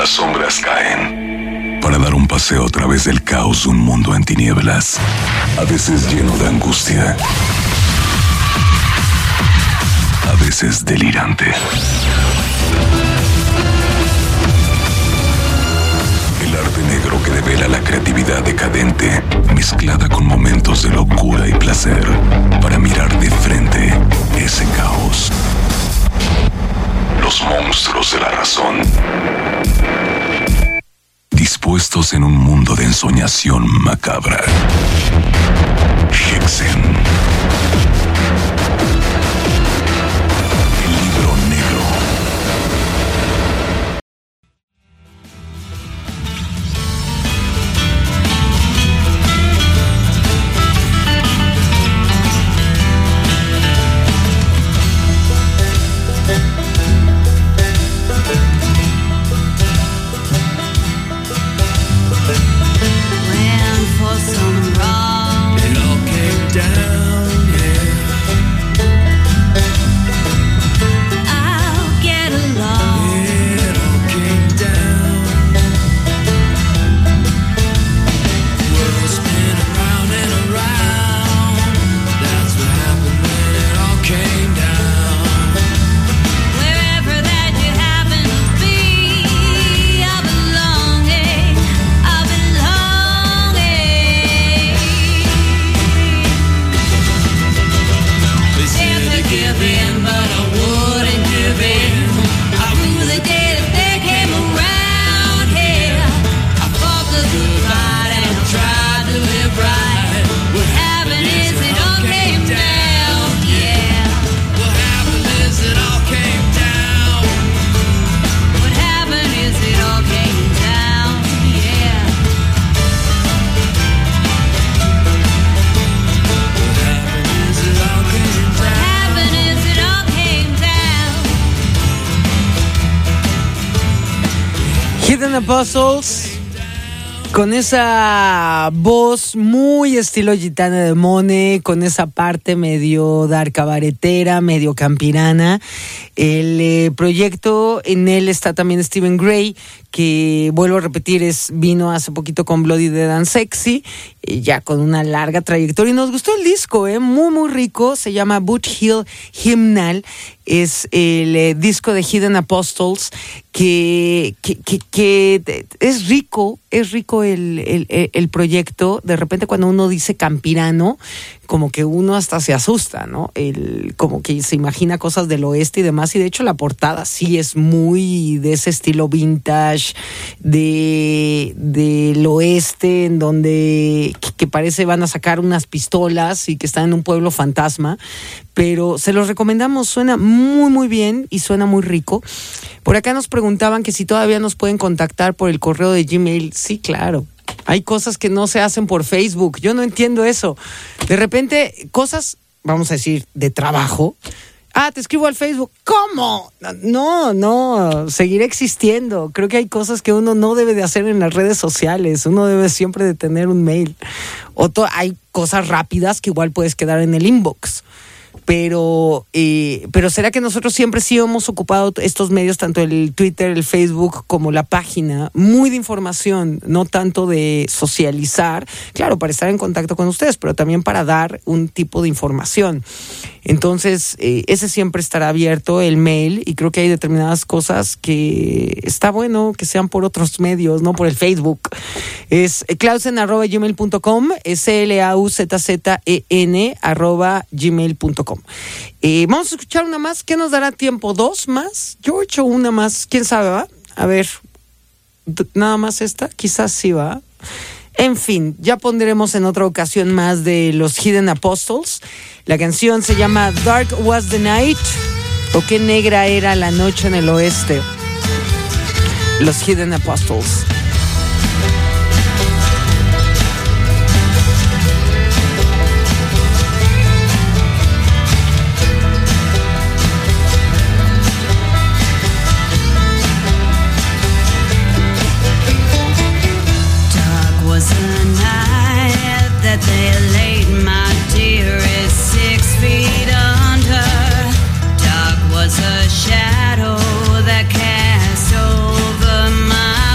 las sombras caen, para dar un paseo a través del caos de un mundo en tinieblas, a veces lleno de angustia, a veces delirante. El arte negro que devela la creatividad decadente, mezclada con momentos de locura y placer, para mirar de frente ese caos. Los monstruos de la razón, dispuestos en un mundo de ensoñación macabra. Hexen. El libro negro. Hidden Apostles, con esa voz muy estilo Gitana de Mone, con esa parte medio dark cabaretera, medio campirana. El proyecto, en él está también Stephen Gray, que vuelvo a repetir, vino hace poquito con Bloody Dead and Sexy, ya con una larga trayectoria, y nos gustó el disco, muy muy rico. Se llama Boot Hill Hymnal, es el disco de Hidden Apostles, que es rico el proyecto. De repente cuando uno dice campirano, como que uno hasta se asusta, ¿no? Como que se imagina cosas del oeste y demás, y de hecho la portada sí es muy de ese estilo vintage, del oeste, en donde que parece van a sacar unas pistolas y que están en un pueblo fantasma, pero se los recomendamos, suena muy muy bien y suena muy rico. Por acá nos preguntaban que si todavía nos pueden contactar por el correo de Gmail. Sí, claro. Hay cosas que no se hacen por Facebook. Yo no entiendo eso. De repente, cosas, vamos a decir, de trabajo. Te escribo al Facebook. ¿Cómo? No, seguirá existiendo. Creo que hay cosas que uno no debe de hacer en las redes sociales. Uno debe siempre de tener un mail. Hay cosas rápidas que igual puedes quedar en el inbox. Pero será que nosotros siempre sí hemos ocupado estos medios, tanto el Twitter, el Facebook, como la página, muy de información, no tanto de socializar, claro, para estar en contacto con ustedes, pero también para dar un tipo de información. Entonces, ese siempre estará abierto, el mail, y creo que hay determinadas cosas que está bueno que sean por otros medios, no por el Facebook. Es clausen@gmail.com, es clauzen@gmail.com. Vamos a escuchar una más. ¿Qué nos dará tiempo? ¿Dos más? George, o una más. ¿Quién sabe, va? A ver, nada más esta. Quizás sí, va. En fin, ya pondremos en otra ocasión más de los Hidden Apostles. La canción se llama Dark Was the Night, o Qué negra era la noche en el oeste. Los Hidden Apostles. Shadow that cast over my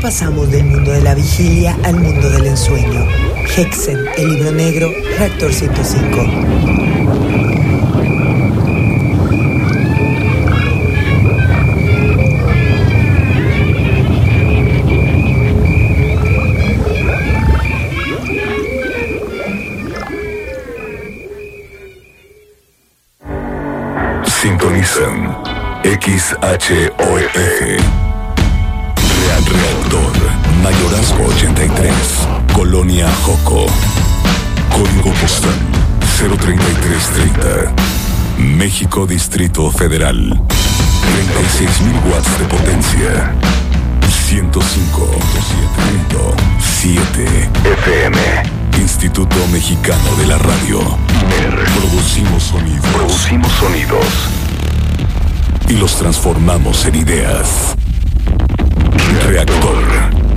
pasamos del mundo de la vigilia al mundo del ensueño. Hexen, el libro negro, Reactor 105. Sintonizan XHOEG. Reactor Mayorazgo 83, Colonia Joco. Código postal 03330. México, Distrito Federal. 36.000 watts de potencia. 105.7 FM. Instituto Mexicano de la Radio. Producimos sonidos. Y los transformamos en ideas. Reactor.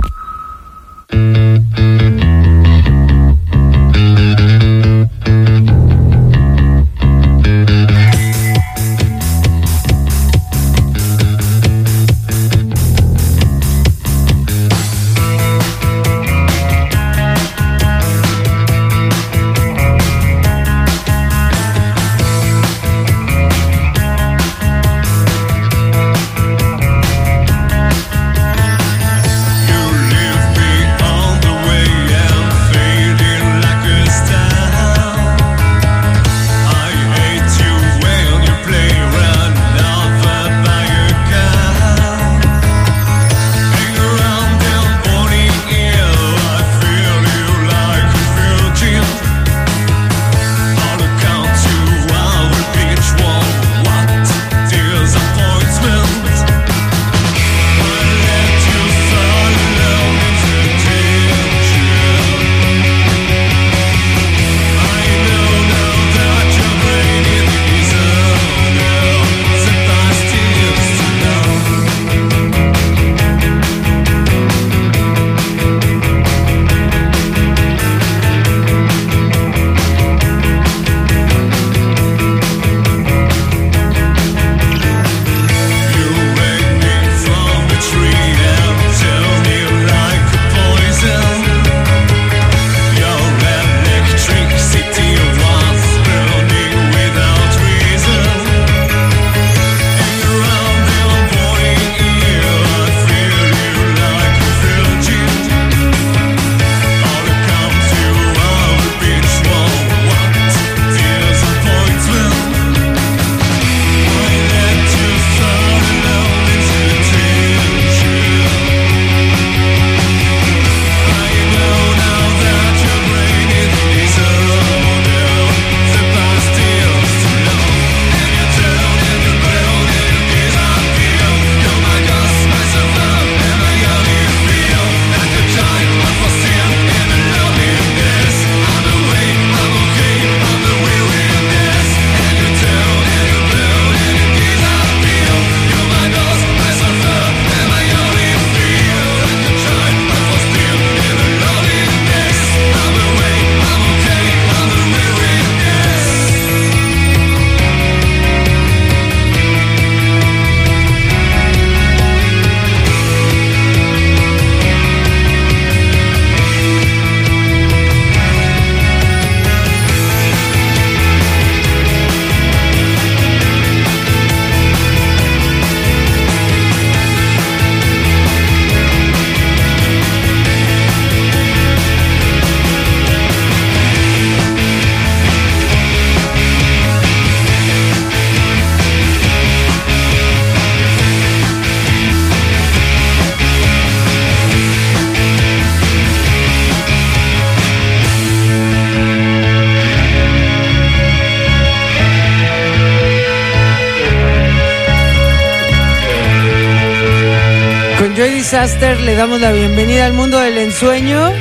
Joy Disaster le damos la bienvenida al mundo del ensueño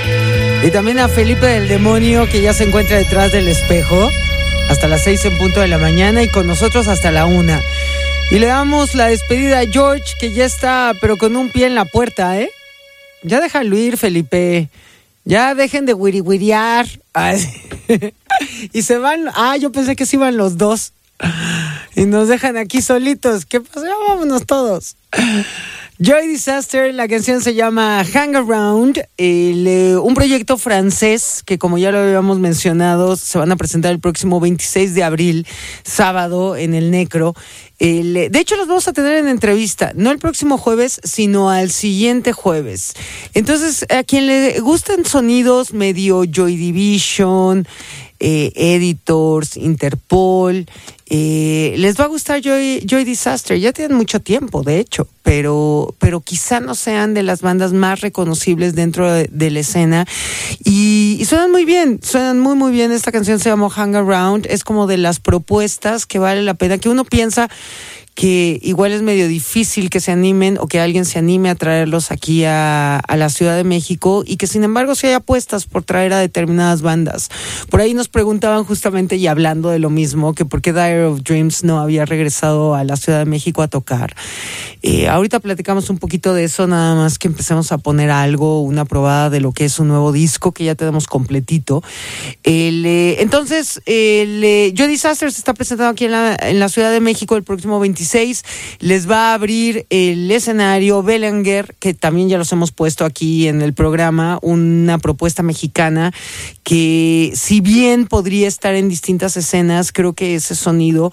y también a Felipe del Demonio, que ya se encuentra detrás del espejo hasta las 6 en punto de la mañana y con nosotros hasta la 1. Y le damos la despedida a George, que ya está pero con un pie en la puerta, ¿eh? Ya déjalo ir, Felipe. Ya dejen de wiriwiriar. Y se van. Yo pensé que se iban los dos y nos dejan aquí solitos. ¿Qué pasa? Ya vámonos todos. Joy Disaster, la canción se llama Hang Around, un proyecto francés que, como ya lo habíamos mencionado, se van a presentar el próximo 26 de abril, sábado, en el Necro. De hecho, los vamos a tener en entrevista, no el próximo jueves, sino al siguiente jueves. Entonces, a quien le gustan sonidos medio Joy Division, Editors, Interpol, les va a gustar Joy Disaster. Ya tienen mucho tiempo, de hecho, pero quizá no sean de las bandas más reconocibles dentro de la escena, y suenan muy bien, suenan muy muy bien. Esta canción se llama Hang Around, es como de las propuestas que vale la pena, que uno piensa que igual es medio difícil que se animen o que alguien se anime a traerlos aquí a la Ciudad de México, y que sin embargo sí hay apuestas por traer a determinadas bandas. Por ahí nos preguntaban justamente, y hablando de lo mismo, que por qué Dire of Dreams no había regresado a la Ciudad de México a tocar. Ahorita platicamos un poquito de eso, nada más que empecemos a poner algo, una probada de lo que es un nuevo disco que ya tenemos completito. Entonces, Joy Disaster se está presentando aquí en la Ciudad de México el próximo 26. Les va a abrir el escenario Bellanger, que también ya los hemos puesto aquí en el programa, una propuesta mexicana que, si bien podría estar en distintas escenas, creo que ese sonido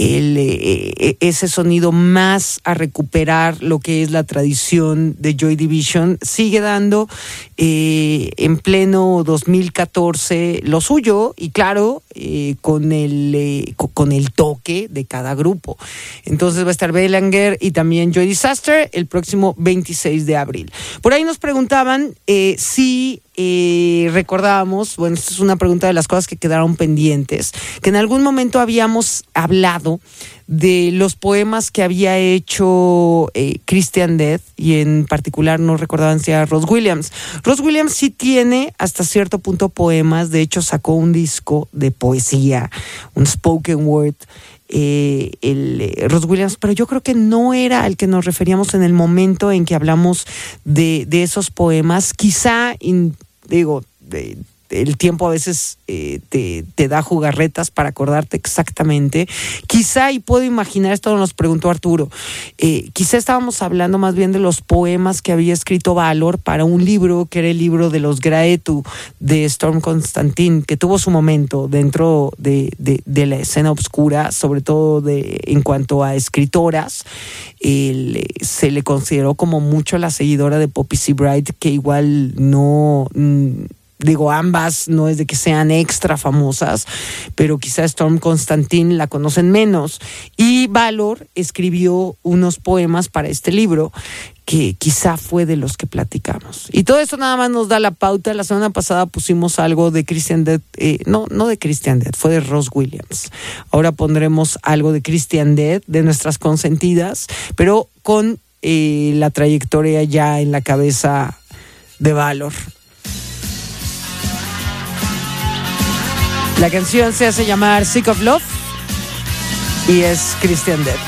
más a recuperar lo que es la tradición de Joy Division, sigue dando en pleno 2014 lo suyo, y claro, con el toque de cada grupo. Entonces va a estar Bellanger y también Joy Disaster el próximo 26 de abril. Por ahí nos preguntaban si recordábamos, bueno, esta es una pregunta de las cosas que quedaron pendientes, que en algún momento habíamos hablado de los poemas que había hecho Christian Death, y en particular no recordaban si era Ross Williams. Ross Williams sí tiene hasta cierto punto poemas, de hecho sacó un disco de poesía, un spoken word, Ross Williams, pero yo creo que no era al que nos referíamos en el momento en que hablamos de esos poemas. Quizá, el tiempo a veces te da jugarretas para acordarte exactamente. Quizá, y puedo imaginar, esto nos preguntó Arturo, quizá estábamos hablando más bien de los poemas que había escrito Valor para un libro, que era el libro de los Graetu de Storm Constantine, que tuvo su momento dentro de la escena obscura, sobre todo en cuanto a escritoras. Se le consideró como mucho la seguidora de Poppy Sebright, que igual no... ambas no es de que sean extra famosas, pero quizá Storm Constantine la conocen menos. Y Valor escribió unos poemas para este libro que quizá fue de los que platicamos. Y todo eso nada más nos da la pauta. La semana pasada pusimos algo de Christian Death, no de Christian Death, fue de Ross Williams. Ahora pondremos algo de Christian Death, de nuestras consentidas, pero con la trayectoria ya en la cabeza de Valor. La canción se hace llamar Sick of Love y es Christian Death.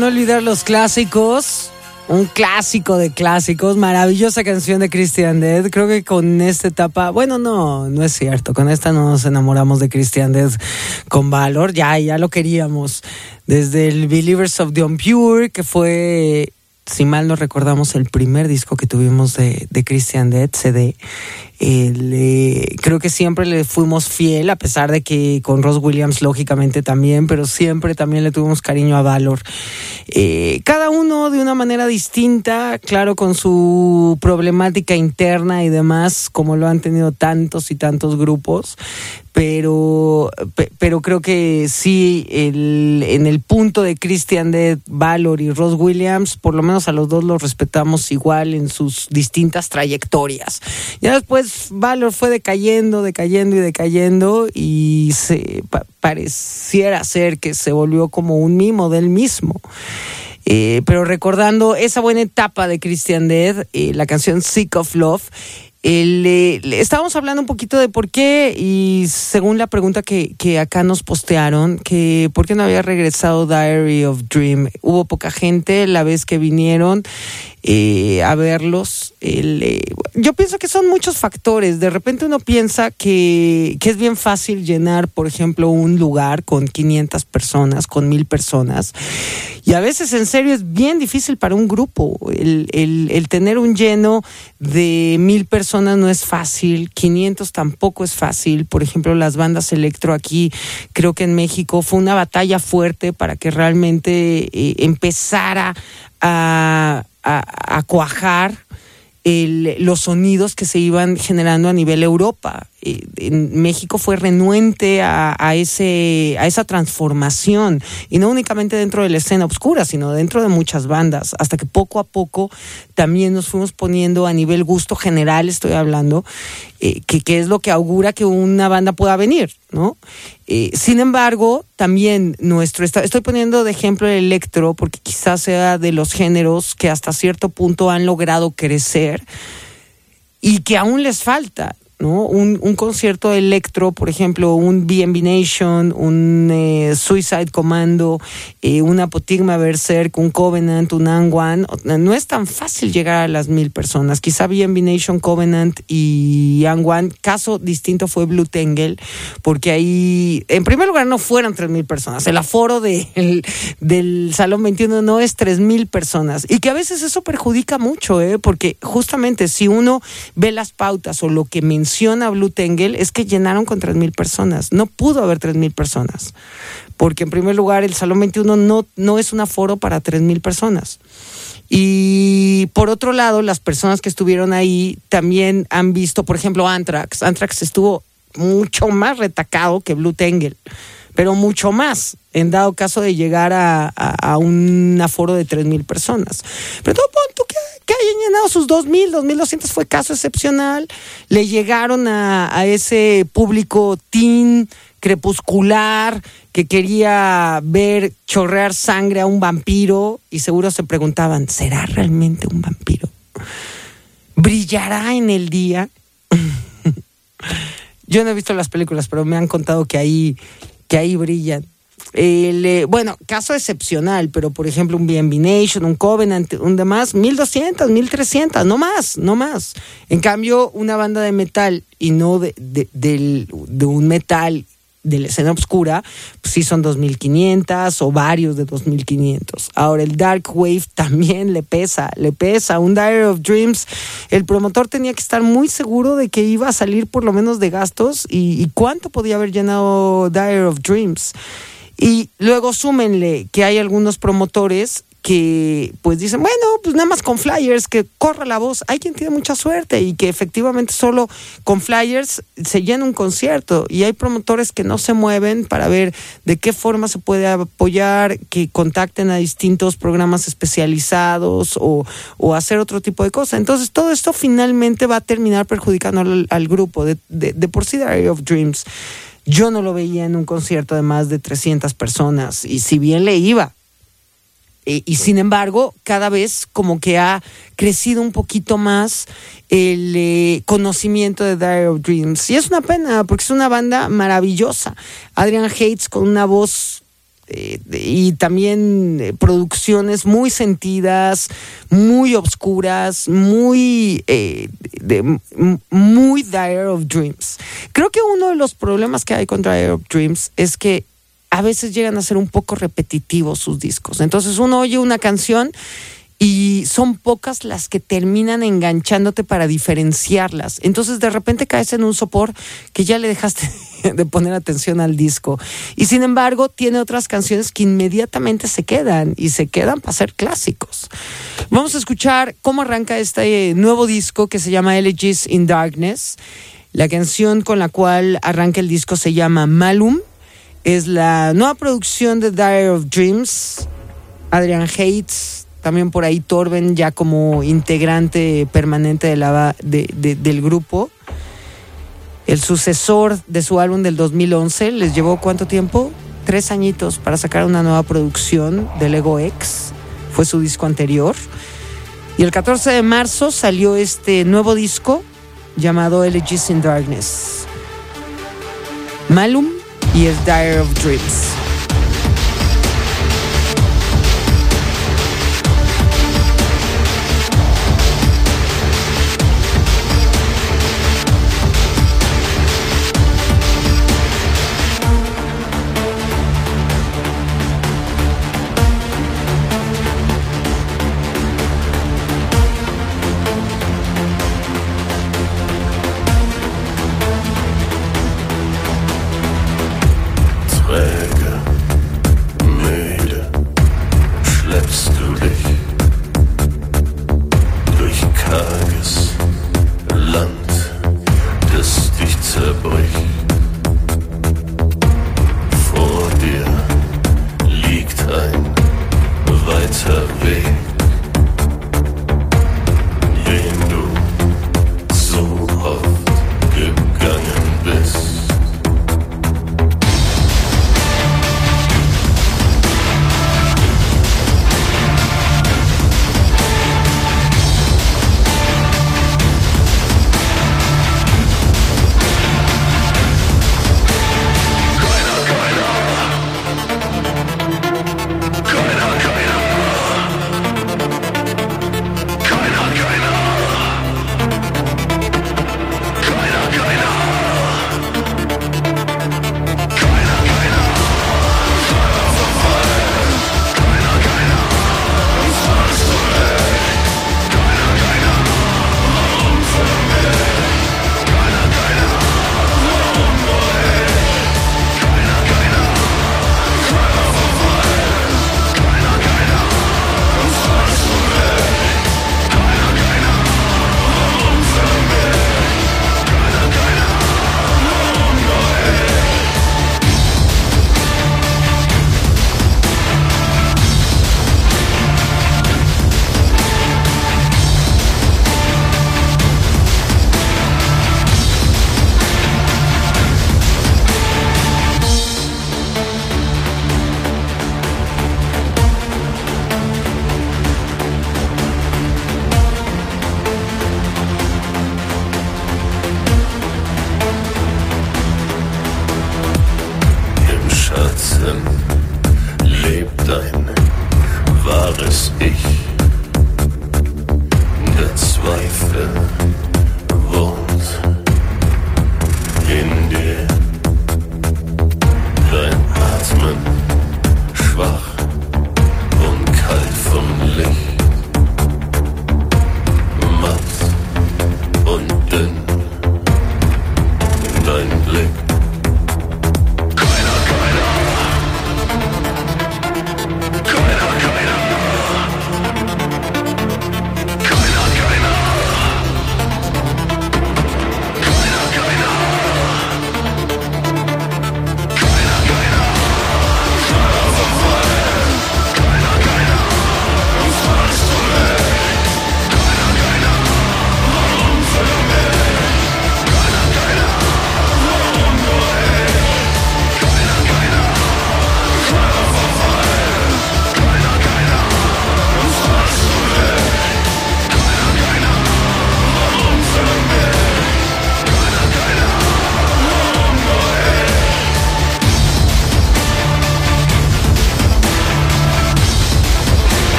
no olvidar los clásicos. Un clásico de clásicos, maravillosa canción de Christian Death. Creo que con esta etapa, bueno, no es cierto, con esta no nos enamoramos de Christian Death con Valor, ya lo queríamos. Desde el Believers of the Unpure, que fue, si mal no recordamos, el primer disco que tuvimos de Christian Death, CD. Creo que siempre le fuimos fiel, a pesar de que con Ross Williams lógicamente también, pero siempre también le tuvimos cariño a Valor. Cada uno de una manera distinta, claro, con su problemática interna y demás, como lo han tenido tantos y tantos grupos, pero creo que sí, en el punto de Christian Death, Valor y Ross Williams, por lo menos a los dos los respetamos igual en sus distintas trayectorias. Ya después Valor fue decayendo y pareciera ser que se volvió como un mimo del mismo. Pero recordando esa buena etapa de Christian Death, la canción Sick of Love, estábamos hablando un poquito de por qué, y según la pregunta que acá nos postearon, que por qué no había regresado Diary of Dream. Hubo poca gente la vez que vinieron a verlos. Yo pienso que son muchos factores. De repente uno piensa que es bien fácil llenar, por ejemplo, un lugar con 500 personas, con 1000 personas, y a veces en serio es bien difícil para un grupo. El tener un lleno de 1000 personas no es fácil, 500 tampoco es fácil. Por ejemplo, las bandas electro aquí, creo que en México fue una batalla fuerte para que realmente empezara a cuajar los sonidos que se iban generando a nivel Europa. En México fue renuente a esa transformación, y no únicamente dentro de la escena oscura, sino dentro de muchas bandas, hasta que poco a poco también nos fuimos poniendo a nivel gusto general, estoy hablando, que es lo que augura que una banda pueda venir, ¿no? Sin embargo, también estoy poniendo de ejemplo el electro, porque quizás sea de los géneros que hasta cierto punto han logrado crecer y que aún les falta, ¿no? Un concierto electro, por ejemplo, un B&B Nation, un Suicide Commando, un Apotigma Berserk, un Covenant, un Angwan. No es tan fácil llegar a las 1000 personas. Quizá B&B Nation, Covenant y Angwan. Caso distinto fue Blue Tangle, porque ahí, en primer lugar, no fueron 3000 personas. El aforo del Salón 21 no es 3000 personas. Y que a veces eso perjudica mucho, porque justamente si uno ve las pautas o lo que menciona Blue Tangle, es que llenaron con 3000 personas. No pudo haber 3000 personas, porque en primer lugar el Salón 21 no es un aforo para 3000 personas. Y por otro lado, las personas que estuvieron ahí también han visto, por ejemplo, Anthrax. Anthrax estuvo mucho más retacado que Blue Tangle, pero mucho más, en dado caso de llegar a un aforo de 3000 personas. Pero todo punto que hayan llenado sus 2000, 2200 fue caso excepcional. Le llegaron a ese público teen, crepuscular, que quería ver chorrear sangre a un vampiro, y seguro se preguntaban, ¿será realmente un vampiro? ¿Brillará en el día? Yo no he visto las películas, pero me han contado que ahí brillan. Bueno, caso excepcional, pero por ejemplo un B&B Nation, un Covenant, un demás, 1200, 1300, no más. En cambio, una banda de metal, y no de un metal de la escena oscura, pues sí son 2500 o varios de 2500. Ahora el Dark Wave también le pesa. Un Diary of Dreams, el promotor tenía que estar muy seguro de que iba a salir por lo menos de gastos, y cuánto podía haber llenado Diary of Dreams. Y luego súmenle que hay algunos promotores que pues dicen, bueno, pues nada más con flyers, que corra la voz. Hay quien tiene mucha suerte y que efectivamente solo con flyers se llena un concierto, y hay promotores que no se mueven para ver de qué forma se puede apoyar, que contacten a distintos programas especializados o hacer otro tipo de cosas. Entonces todo esto finalmente va a terminar perjudicando al grupo. De por sí, Diary of Dreams, yo no lo veía en un concierto de más de 300 personas, y si bien le iba, y sin embargo cada vez como que ha crecido un poquito más el conocimiento de Diary of Dreams, y es una pena porque es una banda maravillosa. Adrian Hates con una voz y también producciones muy sentidas, muy obscuras, muy Dire of Dreams. Creo que uno de los problemas que hay con Dire of Dreams es que a veces llegan a ser un poco repetitivos sus discos. Entonces uno oye una canción y son pocas las que terminan enganchándote para diferenciarlas. Entonces de repente caes en un sopor que ya le dejaste de poner atención al disco. Y sin embargo tiene otras canciones que inmediatamente se quedan para ser clásicos. Vamos a escuchar cómo arranca este nuevo disco que se llama Elegies in Darkness. La canción con la cual arranca el disco se llama Malum. Es la nueva producción de Dire of Dreams. Adrian Hates, también por ahí Torben, ya como integrante permanente del grupo. El sucesor de su álbum del 2011. Les llevó ¿cuánto tiempo? 3 añitos para sacar una nueva producción del Ego X. Fue su disco anterior. Y el 14 de marzo salió este nuevo disco llamado Elegies in Darkness. Malum y es Dire of Dreams.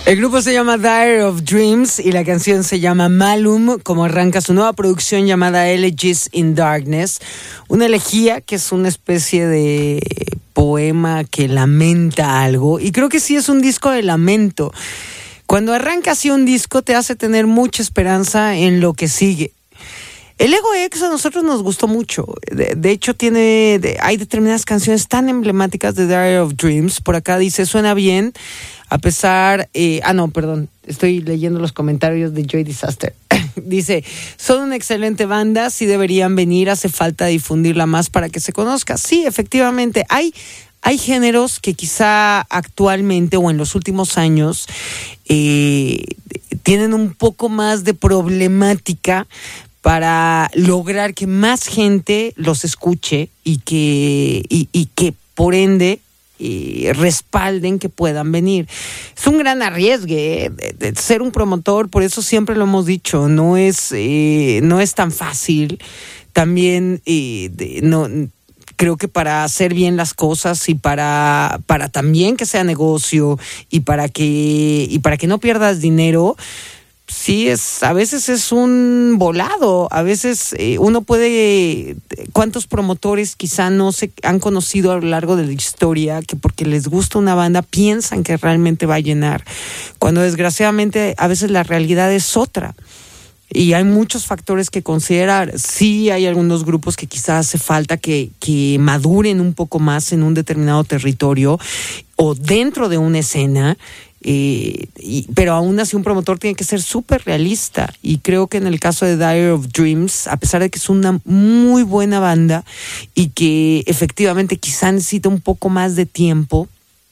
El grupo se llama Diary of Dreams y la canción se llama Malum, como arranca su nueva producción llamada Elegies in Darkness. Una elegía que es una especie de poema que lamenta algo, y creo que sí es un disco de lamento. Cuando arranca así un disco te hace tener mucha esperanza en lo que sigue. El Ego X a nosotros nos gustó mucho. De hecho, hay determinadas canciones tan emblemáticas de Diary of Dreams. Por acá dice, suena bien, a pesar... estoy leyendo los comentarios de Joy Disaster. Dice, son una excelente banda, sí deberían venir, hace falta difundirla más para que se conozca. Sí, efectivamente, hay géneros que quizá actualmente o en los últimos años tienen un poco más de problemática para lograr que más gente los escuche y que por ende respalden que puedan venir. Es un gran arriesgue de ser un promotor, por eso siempre lo hemos dicho, no es tan fácil. También creo que para hacer bien las cosas y para también que sea negocio y para que no pierdas dinero, sí, a veces es un volado. A veces uno puede... ¿Cuántos promotores quizá no se han conocido a lo largo de la historia que porque les gusta una banda piensan que realmente va a llenar? Cuando desgraciadamente a veces la realidad es otra. Y hay muchos factores que considerar. Sí, hay algunos grupos que quizás hace falta que maduren un poco más en un determinado territorio o dentro de una escena. Pero aún así un promotor tiene que ser súper realista, y creo que en el caso de Diary of Dreams, a pesar de que es una muy buena banda y que efectivamente quizá necesita un poco más de tiempo,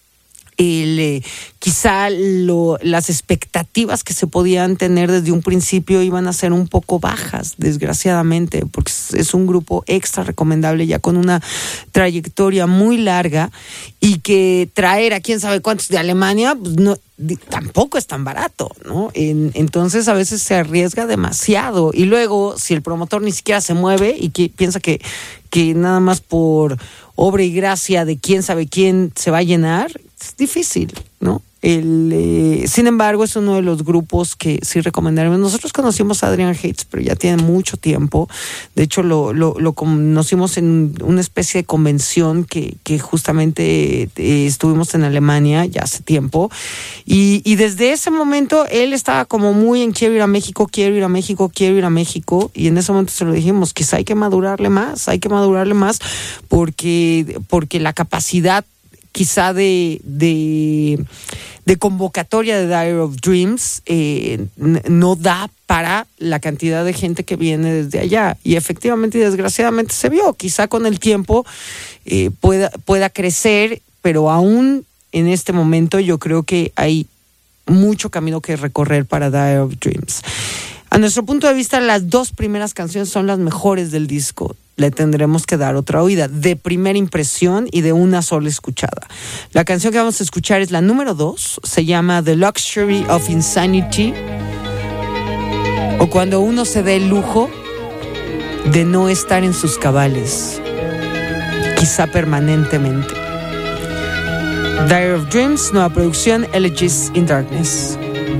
quizá las expectativas que se podían tener desde un principio iban a ser un poco bajas, desgraciadamente, porque es un grupo extra recomendable ya con una trayectoria muy larga, y que traer a quién sabe cuántos de Alemania pues tampoco es tan barato, ¿no? Entonces a veces se arriesga demasiado, y luego si el promotor ni siquiera se mueve y que piensa que nada más por obra y gracia de quién sabe quién se va a llenar, es difícil, ¿no? Sin embargo, es uno de los grupos que sí recomendaremos. Nosotros conocimos a Adrian Hates, pero ya tiene mucho tiempo. De hecho, lo conocimos en una especie de convención que justamente estuvimos en Alemania ya hace tiempo. Y desde ese momento, él estaba como muy en quiero ir a México. Y en ese momento se lo dijimos, quizá hay que madurarle más, porque la capacidad quizá de convocatoria de Diary of Dreams no da para la cantidad de gente que viene desde allá, y efectivamente y desgraciadamente se vio. Quizá con el tiempo pueda crecer, pero aún en este momento yo creo que hay mucho camino que recorrer para Diary of Dreams. A nuestro punto de vista, las dos primeras canciones son las mejores del disco. Le tendremos que dar otra oída, de primera impresión y de una sola escuchada. La canción que vamos a escuchar es la número 2, se llama The Luxury of Insanity, o cuando uno se da el lujo de no estar en sus cabales, quizá permanentemente. Diary of Dreams, nueva producción, Elegies in Darkness.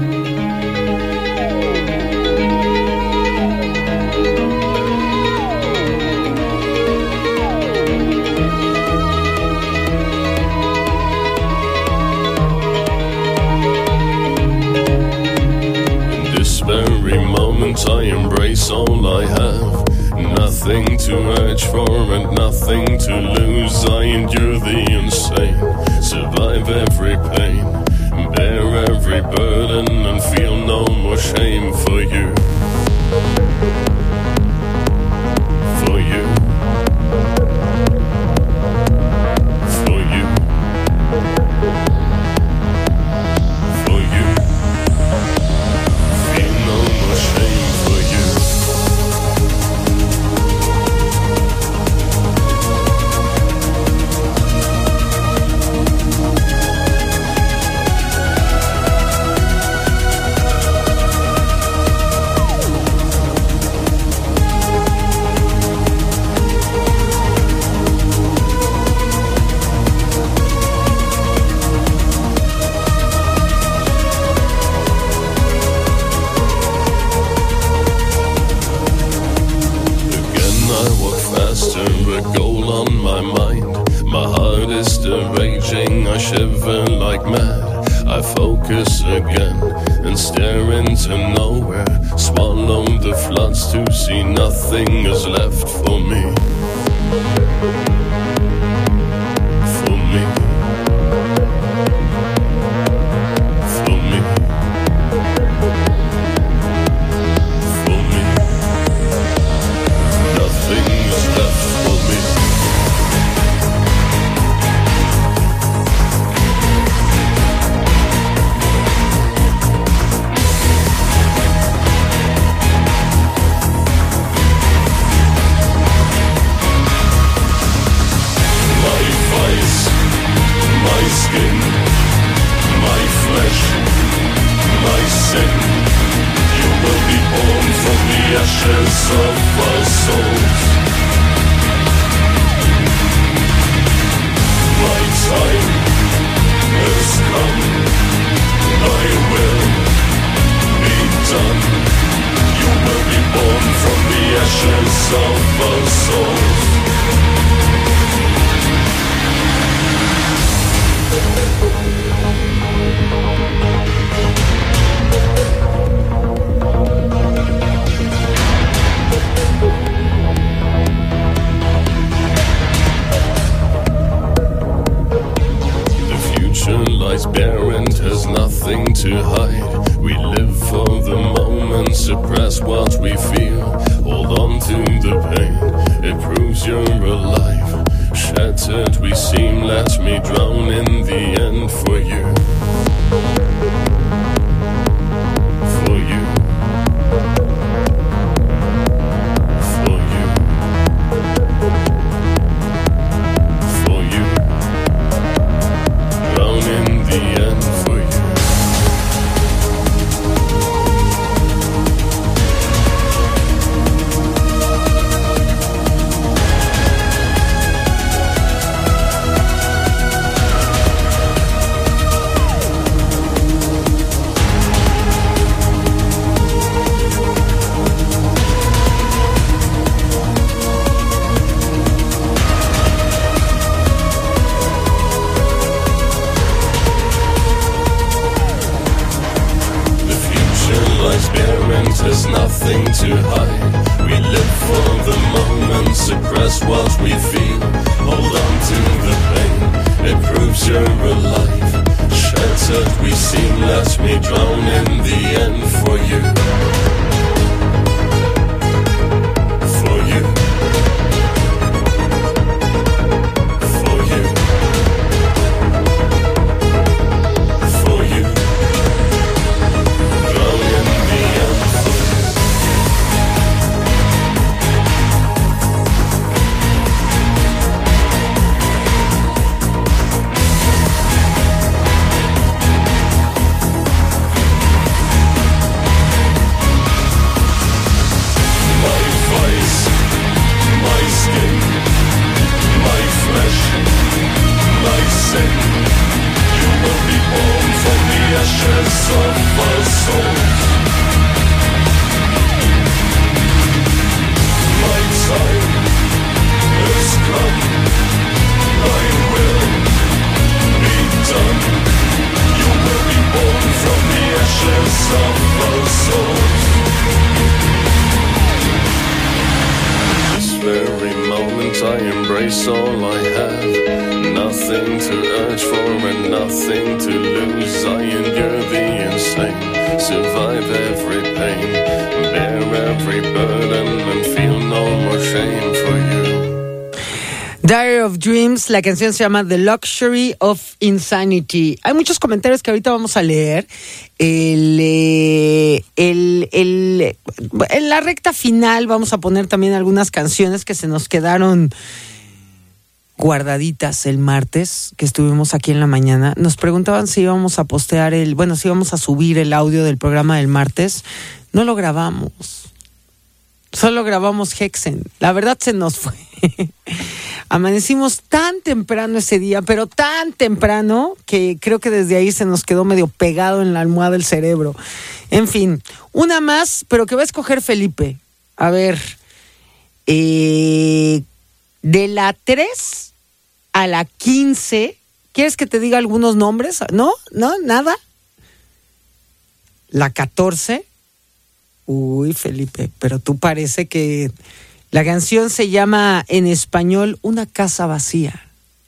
I embrace all I have, nothing to urge for and nothing to lose. I endure the insane, survive every pain, bear every burden and feel no more shame for you. For you. For you. For you. Feel no more shame. living like mad. I focus again and stare into nowhere. Swallow the floods to see nothing is left for me. For me. For me. For me. Nothing is left for me. My skin, my flesh, my sin. You will be born from the ashes of our souls. My time has come. Thy will be done. You will be born from the ashes of our souls. Lies bare and has nothing to hide. We live for the moment, suppress what we feel. Hold on to the pain, it proves you're alive. Shattered we seem, let me drown in the end for you. For you. For you. For you. Drown in the end for you. There's nothing to hide. We live for the moment, suppress what we feel. Hold on to the pain, it proves you're alive. Shattered we seem, let me drown in the end for you. For you. For you. For you. Drown in the end. I embrace all I have. Nothing to urge for and nothing to lose. I endure the insane, survive every pain, bear every burden and feel no more shame for you. Diary of Dreams, la canción se llama The Luxury of Insanity. Hay muchos comentarios que ahorita vamos a leer. En la recta final vamos a poner también algunas canciones que se nos quedaron guardaditas el martes, que estuvimos aquí en la mañana. Nos preguntaban si íbamos a postear si íbamos a subir el audio del programa del martes. No lo grabamos. Solo grabamos Hexen. La verdad se nos fue. Amanecimos tan temprano ese día, pero tan temprano que creo que desde ahí se nos quedó medio pegado en la almohada el cerebro. En fin, una más, pero que va a escoger Felipe. A ver, de la 3 a la 15 ¿Quieres que te diga algunos nombres? ¿No? ¿Nada? La 14. Uy, Felipe, pero tú parece que la canción se llama en español Una casa vacía.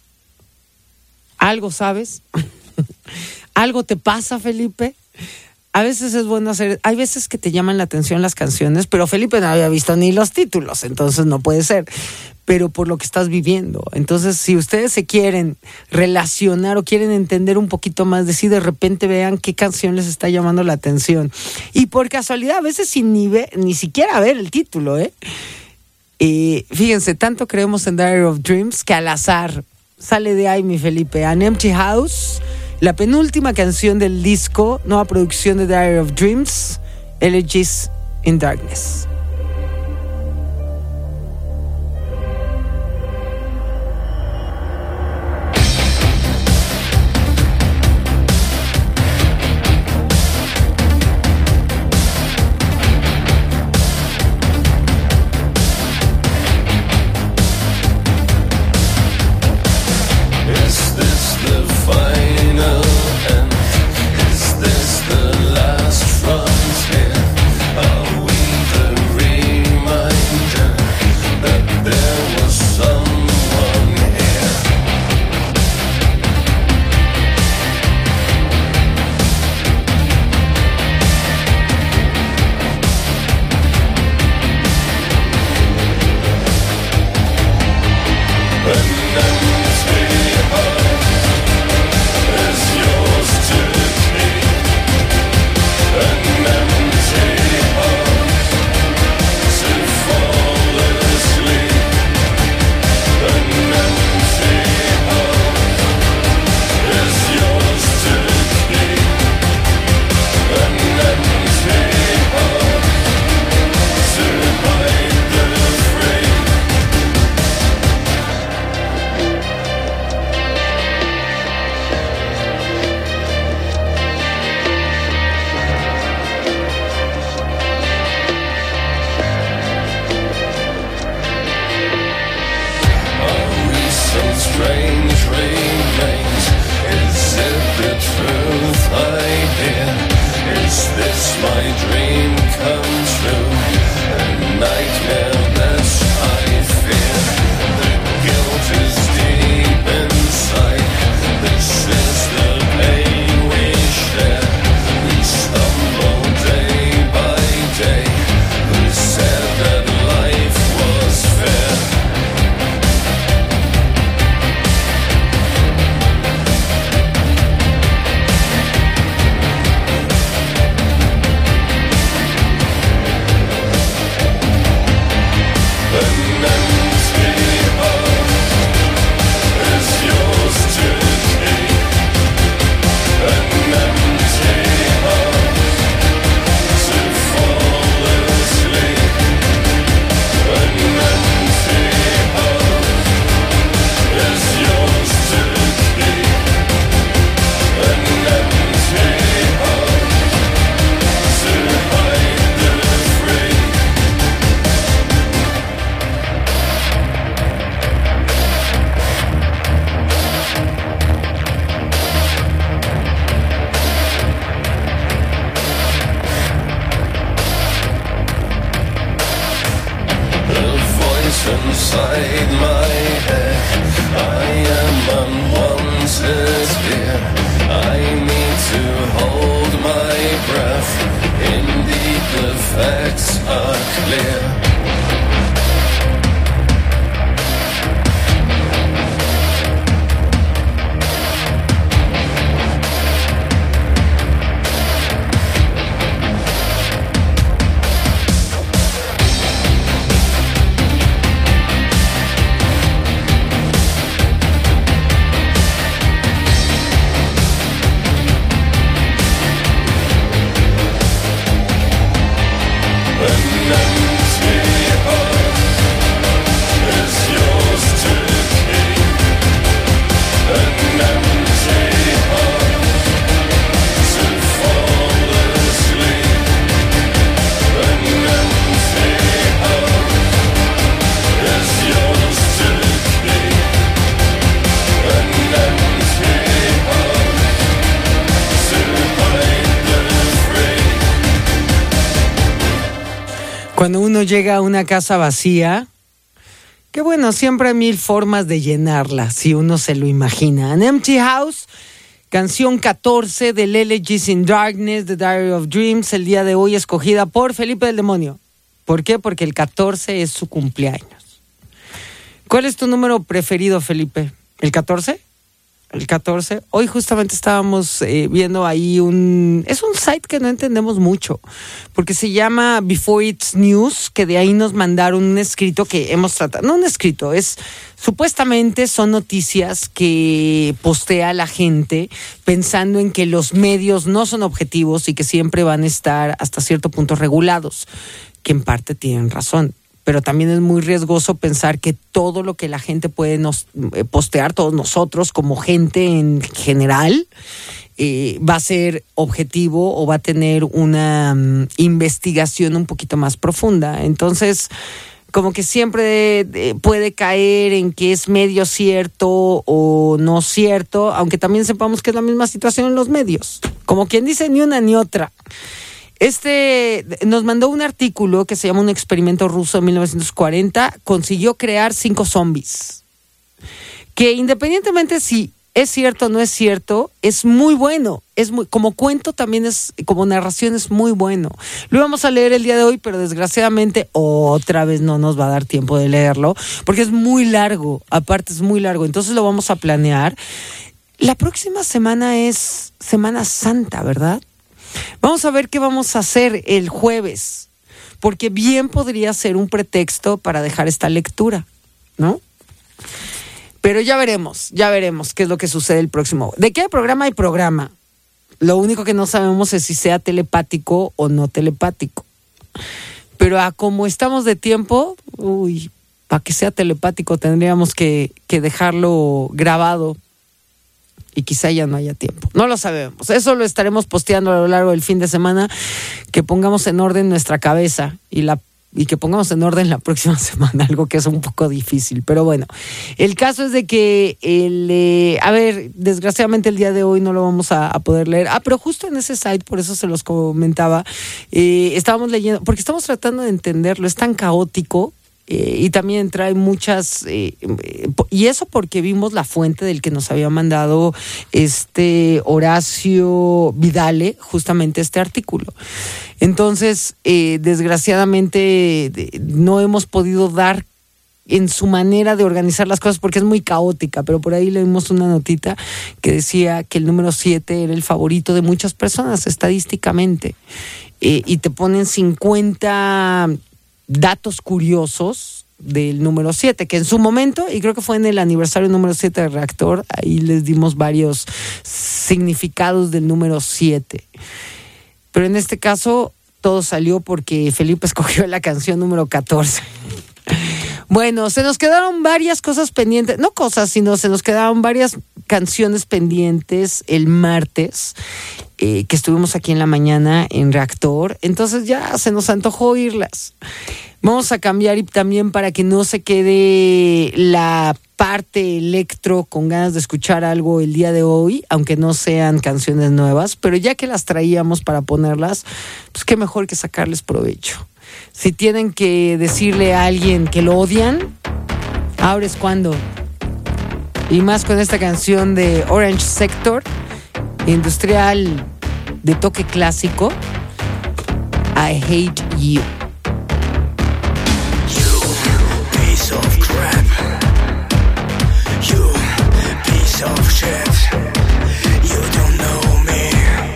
¿Algo sabes? ¿Algo te pasa, Felipe? A veces es bueno hay veces que te llaman la atención las canciones, pero Felipe no había visto ni los títulos, entonces no puede ser. Pero por lo que estás viviendo. Entonces, si ustedes se quieren relacionar o quieren entender un poquito más de si de repente vean qué canción les está llamando la atención. Y por casualidad, a veces sin ni siquiera ver el título, fíjense, tanto creemos en Diary of Dreams que al azar sale de ahí, mi Felipe. An Empty House, la penúltima canción del disco, nueva producción de Diary of Dreams, Elegies in Darkness. inside my head. I am unwanted here. I need to hold my breath. Indeed, the facts are clear. An empty Cuando uno llega a una casa vacía, que bueno, siempre hay 1000 formas de llenarla, si uno se lo imagina. An Empty House, canción 14 del Elegies in Darkness, The Diary of Dreams, el día de hoy escogida por Felipe del Demonio. ¿Por qué? Porque el 14 es su cumpleaños. ¿Cuál es tu número preferido, Felipe? ¿El 14? El 14. Hoy justamente estábamos viendo ahí es un site que no entendemos mucho, porque se llama Before It's News, que de ahí nos mandaron un escrito que hemos tratado, no un escrito, supuestamente son noticias que postea la gente pensando en que los medios no son objetivos y que siempre van a estar hasta cierto punto regulados, que en parte tienen razón. Pero también es muy riesgoso pensar que todo lo que la gente puede postear, todos nosotros como gente en general, va a ser objetivo o va a tener una investigación un poquito más profunda. Entonces, como que siempre puede caer en que es medio cierto o no cierto, aunque también sepamos que es la misma situación en los medios. Como quien dice, ni una ni otra. Nos mandó un artículo que se llama Un experimento ruso en 1940, consiguió crear 5 zombies, que independientemente si es cierto o no es cierto, es muy bueno, como cuento también como narración es muy bueno. Lo íbamos a leer el día de hoy, pero desgraciadamente otra vez no nos va a dar tiempo de leerlo, porque es muy largo, aparte es muy largo, entonces lo vamos a planear. La próxima semana es Semana Santa, ¿verdad? Vamos a ver qué vamos a hacer el jueves, porque bien podría ser un pretexto para dejar esta lectura, ¿no? Pero ya veremos qué es lo que sucede el próximo. ¿De qué hay programa? Hay programa. Lo único que no sabemos es si sea telepático o no telepático. Pero como estamos de tiempo, para que sea telepático tendríamos que dejarlo grabado. Y quizá ya no haya tiempo. No lo sabemos. Eso lo estaremos posteando a lo largo del fin de semana. Que pongamos en orden nuestra cabeza y que pongamos en orden la próxima semana. Algo que es un poco difícil. Pero bueno, el caso es de que desgraciadamente el día de hoy no lo vamos a poder leer. Pero justo en ese site, por eso se los comentaba, estábamos leyendo, porque estamos tratando de entenderlo. Es tan caótico. Y también trae muchas y eso porque vimos la fuente del que nos había mandado Horacio Vidale, justamente este artículo. Entonces desgraciadamente no hemos podido dar en su manera de organizar las cosas porque es muy caótica, pero por ahí leímos una notita que decía que el número 7 era el favorito de muchas personas estadísticamente, y te ponen 50 datos curiosos del número 7, que en su momento, y creo que fue en el aniversario número 7 de Reactor, ahí les dimos varios significados del número 7. Pero en este caso, todo salió porque Felipe escogió la canción número 14. Bueno, se nos quedaron varias cosas pendientes, no cosas, sino se nos quedaron varias canciones pendientes el martes, que estuvimos aquí en la mañana en Reactor, entonces ya se nos antojó oírlas. Vamos a cambiar y también para que no se quede la parte electro con ganas de escuchar algo el día de hoy, aunque no sean canciones nuevas, pero ya que las traíamos para ponerlas, pues qué mejor que sacarles provecho. Si tienen que decirle a alguien que lo odian, ahora es cuando. Y más con esta canción de Orange Sector, industrial de toque clásico, I Hate You. You piece of crap. You piece of shit. You don't know me.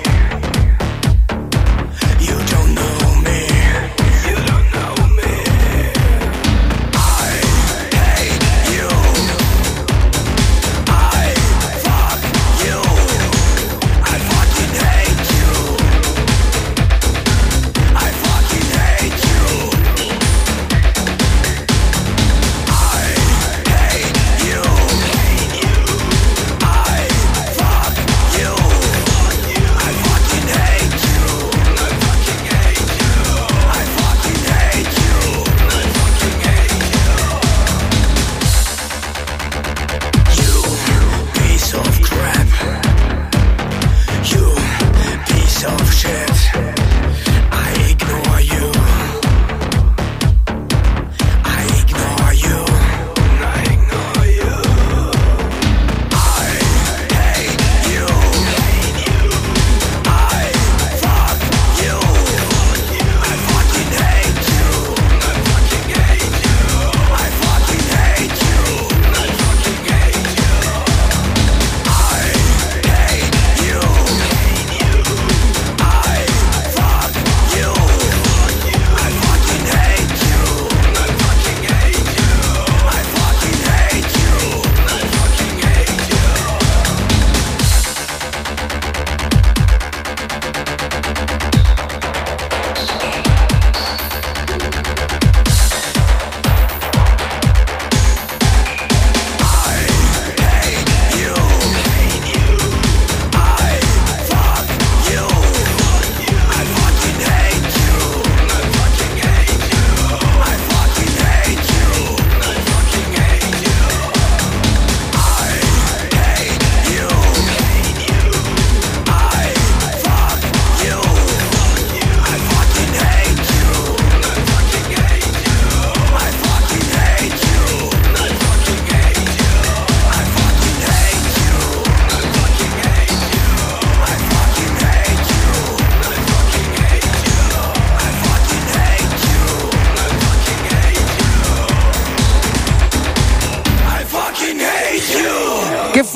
You don't know me. You don't know me. I hate you. I fuck you. I fucking hate you. I fucking hate you.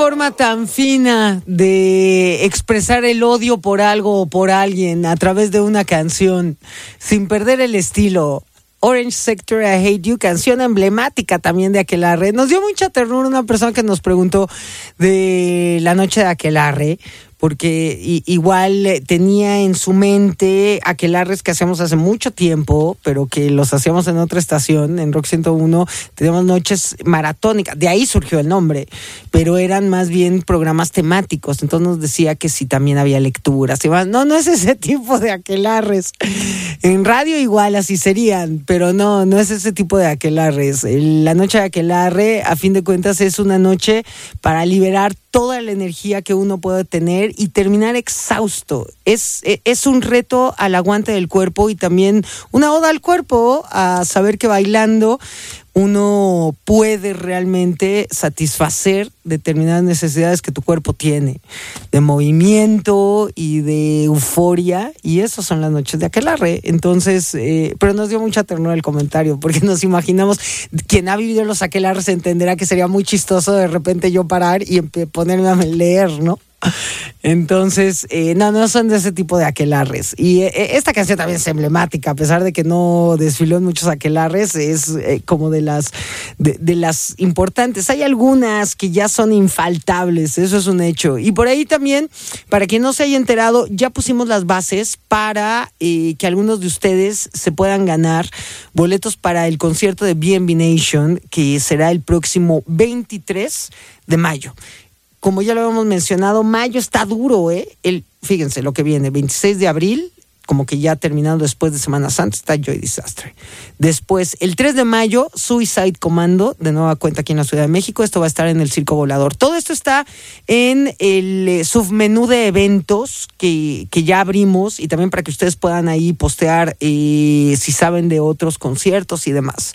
forma tan fina de expresar el odio por algo o por alguien a través de una canción, sin perder el estilo. Orange Sector, I Hate You, canción emblemática también de Aquelarre. Nos dio mucha ternura una persona que nos preguntó de la noche de Aquelarre, porque igual tenía en su mente aquelarres que hacíamos hace mucho tiempo, pero que los hacíamos en otra estación, en Rock 101, teníamos noches maratónicas, de ahí surgió el nombre, pero eran más bien programas temáticos, entonces nos decía que si también había lecturas, no es ese tipo de aquelarres, en radio igual así serían, pero no es ese tipo de aquelarres. La noche de Aquelarre, a fin de cuentas, es una noche para liberar toda la energía que uno puede tener y terminar exhausto. Es un reto al aguante del cuerpo y también una oda al cuerpo, a saber que bailando uno puede realmente satisfacer determinadas necesidades que tu cuerpo tiene, de movimiento y de euforia, y esas son las noches de Aquelarre. Entonces, pero nos dio mucha ternura el comentario, porque nos imaginamos, quien ha vivido los Aquelarres entenderá que sería muy chistoso de repente yo parar y ponerme a leer, ¿no? Entonces, no son de ese tipo de aquelarres. Y esta canción también es emblemática, a pesar de que no desfiló en muchos aquelarres, es como de las importantes. Hay algunas que ya son infaltables, eso es un hecho. Y por ahí también, para quien no se haya enterado, ya pusimos las bases para que algunos de ustedes se puedan ganar boletos para el concierto de B&B Nation, que será el próximo 23 de mayo. Como ya lo habíamos mencionado, mayo está duro, fíjense lo que viene, 26 de abril, como que ya terminando después de Semana Santa, está Joy Disaster. Después, el 3 de mayo, Suicide Commando, de nueva cuenta aquí en la Ciudad de México. Esto va a estar en el Circo Volador. Todo esto está en el submenú de eventos que ya abrimos, y también para que ustedes puedan ahí postear si saben de otros conciertos y demás.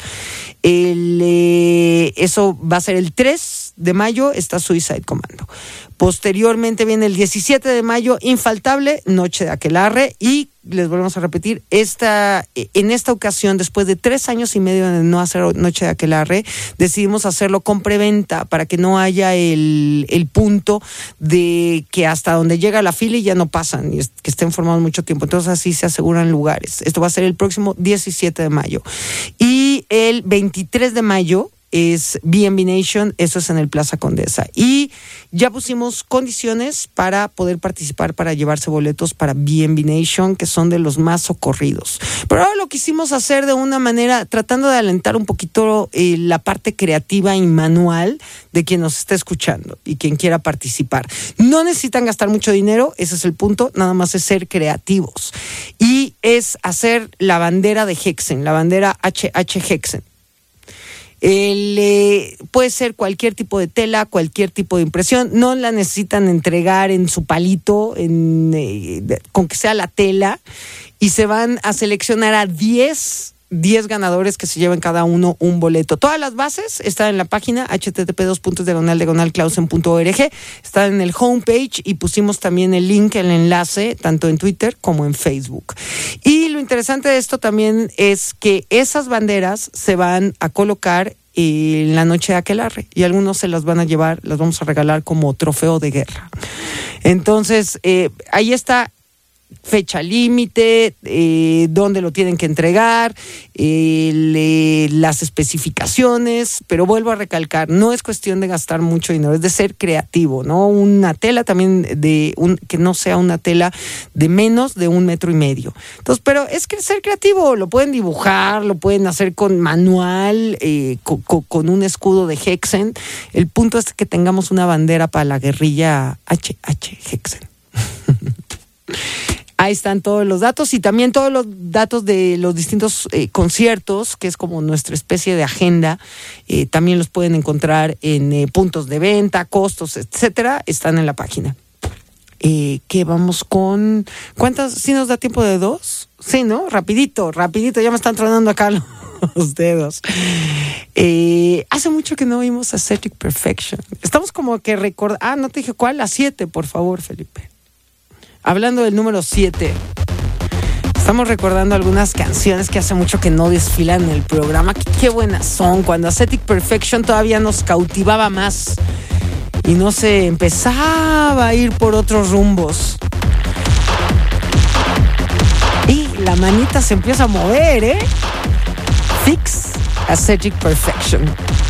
Eso va a ser el 3 de mayo, está Suicide Commando. Posteriormente viene el 17 de mayo, infaltable, Noche de Aquelarre, y les volvemos a repetir, en esta ocasión, después de 3 años y medio de no hacer Noche de Aquelarre, decidimos hacerlo con preventa para que no haya el punto de que hasta donde llega la fila y ya no pasan, y que estén formados mucho tiempo. Entonces así se aseguran lugares. Esto va a ser el próximo 17 de mayo. Y el 23 de mayo es B&B Nation, eso es en el Plaza Condesa. Y ya pusimos condiciones para poder participar, para llevarse boletos para B&B Nation, que son de los más socorridos. Pero ahora lo quisimos hacer de una manera, tratando de alentar un poquito la parte creativa y manual de quien nos está escuchando y quien quiera participar. No necesitan gastar mucho dinero, ese es el punto, nada más es ser creativos. Y es hacer la bandera de Hexen, la bandera HH Hexen. Puede ser cualquier tipo de tela, cualquier tipo de impresión, no la necesitan entregar en su palito, con que sea la tela, y se van a seleccionar a 10 ganadores que se lleven cada uno un boleto. Todas las bases están en la página http://clausen.org, están en el homepage, y pusimos también el link, el enlace, tanto en Twitter como en Facebook. Y lo interesante de esto también es que esas banderas se van a colocar en la noche de Aquelarre, y algunos se las van a llevar, las vamos a regalar como trofeo de guerra. Entonces, ahí está fecha límite, dónde lo tienen que entregar, las especificaciones, pero vuelvo a recalcar, no es cuestión de gastar mucho dinero, es de ser creativo, ¿no? Una tela también que no sea una tela de menos de 1,5 metros. Entonces, pero es que ser creativo, lo pueden dibujar, lo pueden hacer con manual, con un escudo de Hexen. El punto es que tengamos una bandera para la guerrilla HH Hexen. Ahí están todos los datos, y también todos los datos de los distintos conciertos, que es como nuestra especie de agenda. También los pueden encontrar en puntos de venta, costos, etcétera. Están en la página. ¿Qué vamos con? ¿Cuántas? ¿Sí nos da tiempo de 2? Sí, ¿no? Rapidito, ya me están tronando acá los dedos. Hace mucho que no vimos Aesthetic Perfection. Estamos como que recordando. No te dije cuál, la 7, por favor, Felipe. Hablando del número 7, estamos recordando algunas canciones que hace mucho que no desfilan en el programa. Qué buenas son, cuando Aesthetic Perfection todavía nos cautivaba más. y no se empezaba a ir por otros rumbos. Y la manita se empieza a mover, ¿eh? Fix Aesthetic Perfection.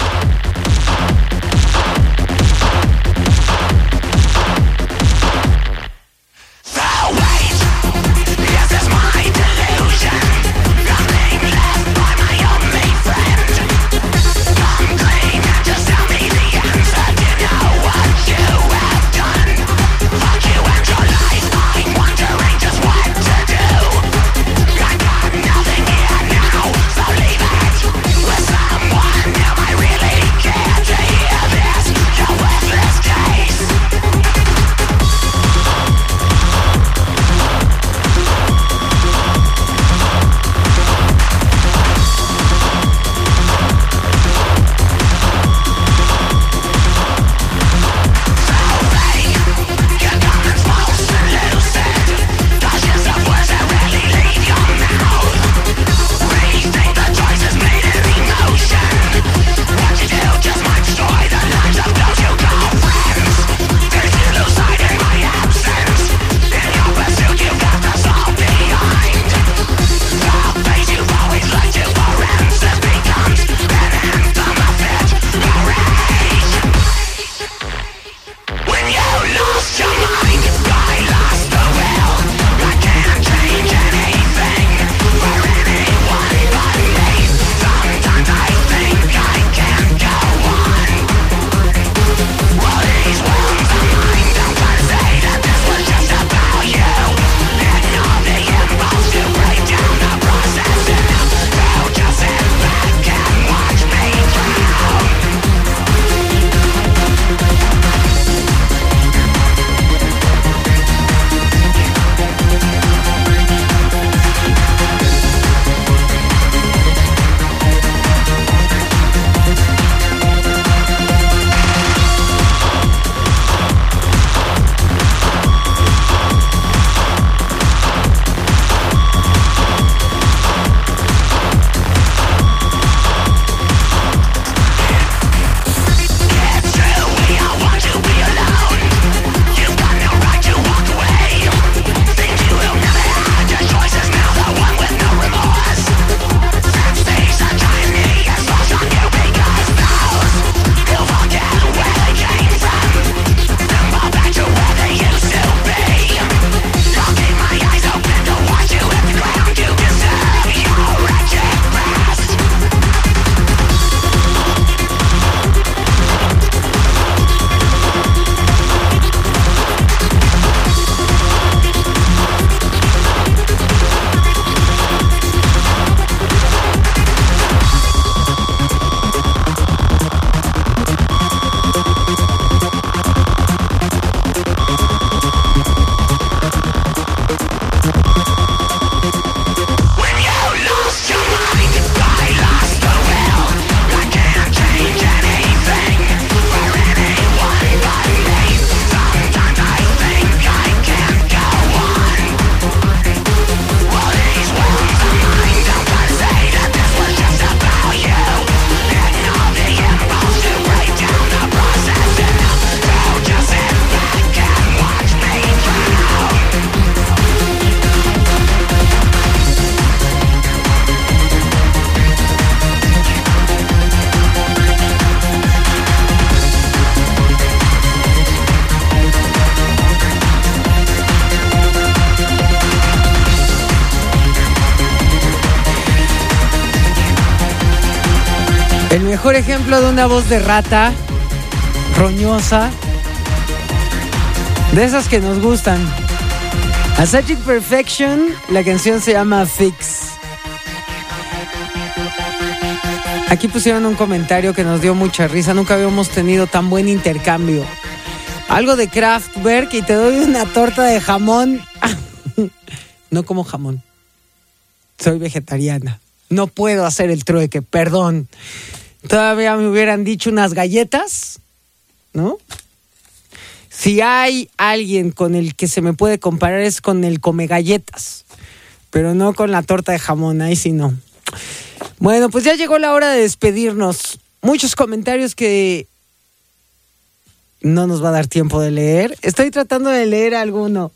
El mejor ejemplo de una voz de rata, roñosa, de esas que nos gustan. Aesthetic Perfection, la canción se llama Fix. Aquí pusieron un comentario que nos dio mucha risa. Nunca habíamos tenido tan buen intercambio. Algo de Kraftwerk y te doy una torta de jamón. No como jamón. Soy vegetariana. No puedo hacer el trueque, perdón. Todavía me hubieran dicho unas galletas, ¿no? Si hay alguien con el que se me puede comparar es con el come galletas, pero no con la torta de jamón, ahí sí no. Bueno, pues ya llegó la hora de despedirnos. Muchos comentarios que no nos va a dar tiempo de leer. Estoy tratando de leer alguno.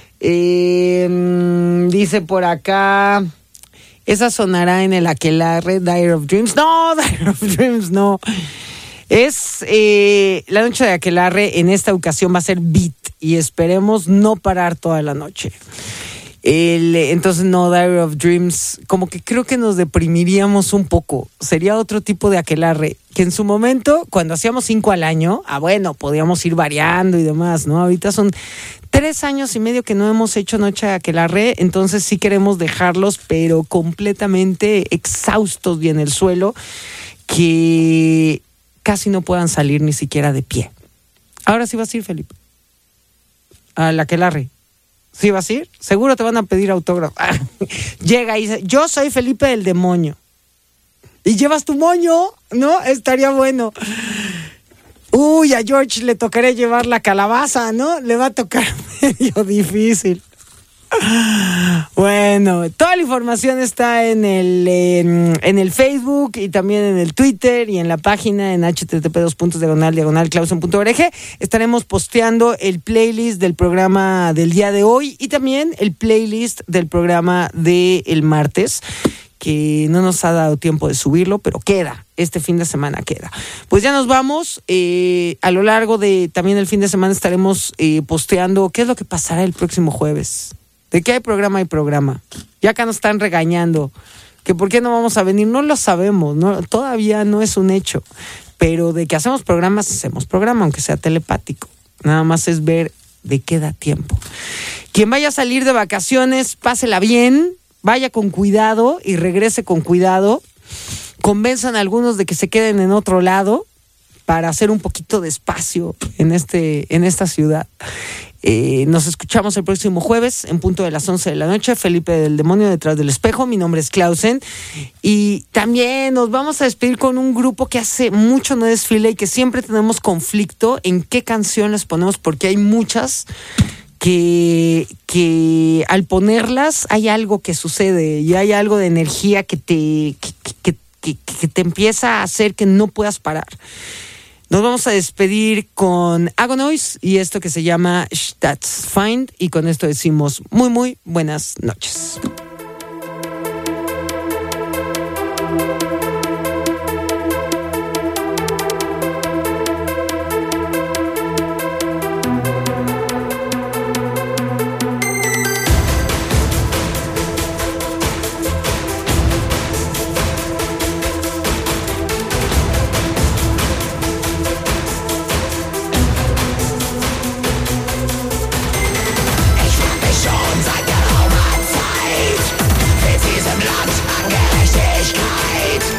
Dice por acá, esa sonará en el aquelarre, Dire of Dreams. No, Dire of Dreams no. Es la noche de aquelarre, en esta ocasión va a ser beat y esperemos no parar toda la noche. Entonces no, Dire of Dreams, como que creo que nos deprimiríamos un poco. Sería otro tipo de aquelarre, que en su momento, cuando hacíamos 5 al año, bueno, podíamos ir variando y demás, ¿no? Ahorita son 3 años y medio que no hemos hecho noche de aquelarre, entonces sí queremos dejarlos, pero completamente exhaustos y en el suelo, que casi no puedan salir ni siquiera de pie. Ahora sí vas a ir, Felipe, al aquelarre. ¿Sí vas a ir? Seguro te van a pedir autógrafo. Llega y dice, yo soy Felipe el Demonio. Y llevas tu moño, ¿no? Estaría bueno. Uy, a George le tocaría llevar la calabaza, ¿no? Le va a tocar medio difícil. Bueno, toda la información está en el Facebook y también en el Twitter y en la página en http://clausen.org. Estaremos posteando el playlist del programa del día de hoy y también el playlist del programa del martes, que no nos ha dado tiempo de subirlo, pero queda, este fin de semana queda. Pues ya nos vamos, a lo largo de también el fin de semana estaremos posteando qué es lo que pasará el próximo jueves. ¿De qué hay programa? Hay programa. Ya acá nos están regañando, que por qué no vamos a venir, no lo sabemos, no, todavía no es un hecho, pero de que hacemos programas, hacemos programa, aunque sea telepático. Nada más es ver de qué da tiempo. Quien vaya a salir de vacaciones, pásela bien, vaya con cuidado y regrese con cuidado. Convenzan a algunos de que se queden en otro lado para hacer un poquito de espacio en esta ciudad. Nos escuchamos el próximo jueves en punto de las 11 de la noche. Felipe del Demonio detrás del espejo. Mi nombre es Clausen. Y también nos vamos a despedir con un grupo que hace mucho no desfila y que siempre tenemos conflicto en qué canción les ponemos, porque hay muchas que al ponerlas hay algo que sucede y hay algo de energía que te empieza a hacer que no puedas parar. Nos vamos a despedir con Agonoise y esto que se llama That's Fine, y con esto decimos muy, muy buenas noches. Schon seit geraumer Zeit fehlt diesem Land an Gerechtigkeit.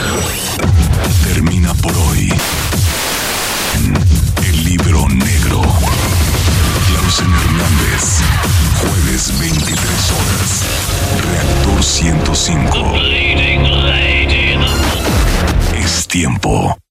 Termina por hoy El Libro Negro. Clausen Hernández. Jueves 23 horas. Reactor 105. Es tiempo